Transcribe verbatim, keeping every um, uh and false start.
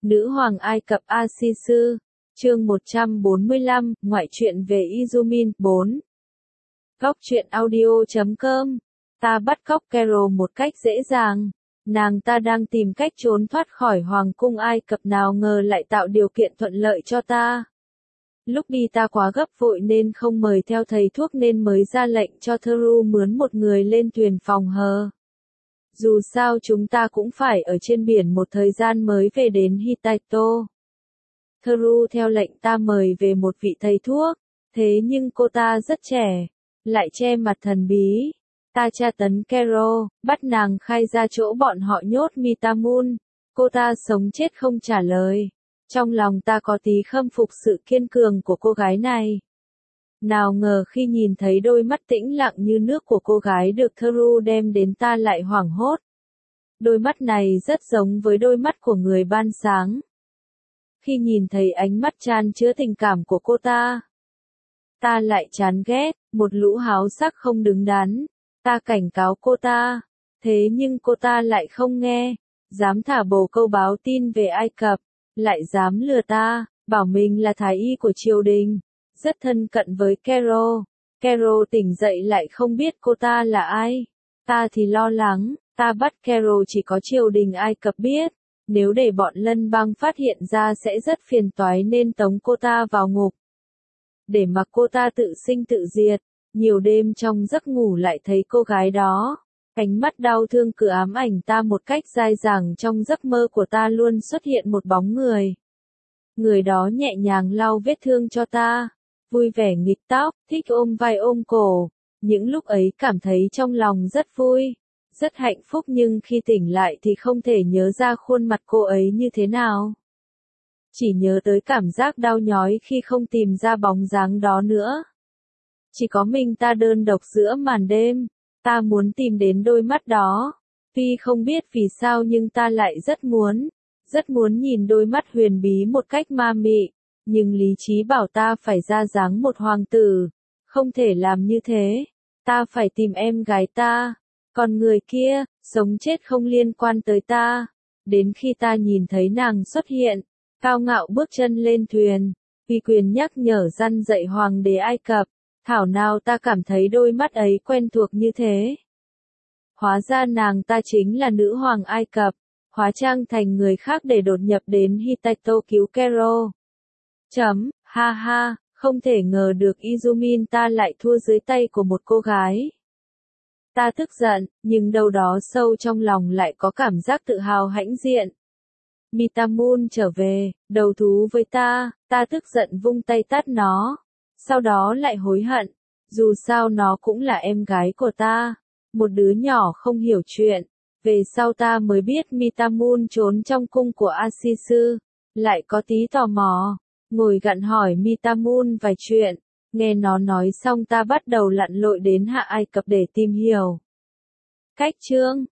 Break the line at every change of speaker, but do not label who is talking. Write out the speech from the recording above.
Nữ hoàng Ai Cập A-si-sư, chương một trăm bốn mươi lăm, ngoại truyện về Izumin, bốn. Góc truyện audio chấm com. Ta bắt cóc Carol một cách dễ dàng. Nàng ta đang tìm cách trốn thoát khỏi hoàng cung Ai Cập, nào ngờ lại tạo điều kiện thuận lợi cho ta. Lúc đi ta quá gấp vội nên không mời theo thầy thuốc, nên mới ra lệnh cho Theru mướn một người lên thuyền phòng hờ. Dù sao chúng ta cũng phải ở trên biển một thời gian mới về đến Hittito. Theru theo lệnh ta mời về một vị thầy thuốc, thế nhưng cô ta rất trẻ, lại che mặt thần bí. Ta tra tấn Carol, bắt nàng khai ra chỗ bọn họ nhốt Mitamun. Cô ta sống chết không trả lời. Trong lòng ta có tí khâm phục sự kiên cường của cô gái này. Nào ngờ khi nhìn thấy đôi mắt tĩnh lặng như nước của cô gái được Theru đem đến, ta lại hoảng hốt. Đôi mắt này rất giống với đôi mắt của người ban sáng. Khi nhìn thấy ánh mắt chan chứa tình cảm của cô ta, ta lại chán ghét, một lũ háo sắc không đứng đắn. Ta cảnh cáo cô ta, thế nhưng cô ta lại không nghe, dám thả bồ câu báo tin về Ai Cập, lại dám lừa ta, bảo mình là thái y của triều đình, rất thân cận với Carol. Carol tỉnh dậy lại không biết cô ta là ai. Ta thì lo lắng, ta bắt Carol chỉ có triều đình Ai Cập biết, nếu để bọn lân bang phát hiện ra sẽ rất phiền toái nên tống cô ta vào ngục. Để mặc cô ta tự sinh tự diệt. Nhiều đêm trong giấc ngủ lại thấy cô gái đó. Ánh mắt đau thương cứ ám ảnh ta một cách dai dẳng. Trong giấc mơ của ta luôn xuất hiện một bóng người. Người đó nhẹ nhàng lau vết thương cho ta, vui vẻ nghịch tóc, thích ôm vai ôm cổ. Những lúc ấy cảm thấy trong lòng rất vui, rất hạnh phúc, nhưng khi tỉnh lại thì không thể nhớ ra khuôn mặt cô ấy như thế nào. Chỉ nhớ tới cảm giác đau nhói khi không tìm ra bóng dáng đó nữa. Chỉ có mình ta đơn độc giữa màn đêm. Ta muốn tìm đến đôi mắt đó. Tuy không biết vì sao nhưng ta lại rất muốn. Rất muốn nhìn đôi mắt huyền bí một cách ma mị. Nhưng lý trí bảo ta phải ra dáng một hoàng tử. Không thể làm như thế. Ta phải tìm em gái ta. Còn người kia, sống chết không liên quan tới ta. Đến khi ta nhìn thấy nàng xuất hiện, cao ngạo bước chân lên thuyền. Uy quyền nhắc nhở răn dạy hoàng đế Ai Cập. Thảo nào ta cảm thấy đôi mắt ấy quen thuộc như thế. Hóa ra nàng ta chính là nữ hoàng Ai Cập, hóa trang thành người khác để đột nhập đến Hittito cứu Carol. Chấm, ha ha, không thể ngờ được Izumin ta lại thua dưới tay của một cô gái. Ta tức giận, nhưng đâu đó sâu trong lòng lại có cảm giác tự hào hãnh diện. Mitamun trở về, đầu thú với ta, ta tức giận vung tay tát nó. Sau đó lại hối hận, dù sao nó cũng là em gái của ta, một đứa nhỏ không hiểu chuyện. Về sau ta mới biết Mitamun trốn trong cung của A-si-sư, lại có tí tò mò, ngồi gặn hỏi Mitamun vài chuyện. Nghe nó nói xong ta bắt đầu lặn lội đến Hạ Ai Cập để tìm hiểu. Cách chương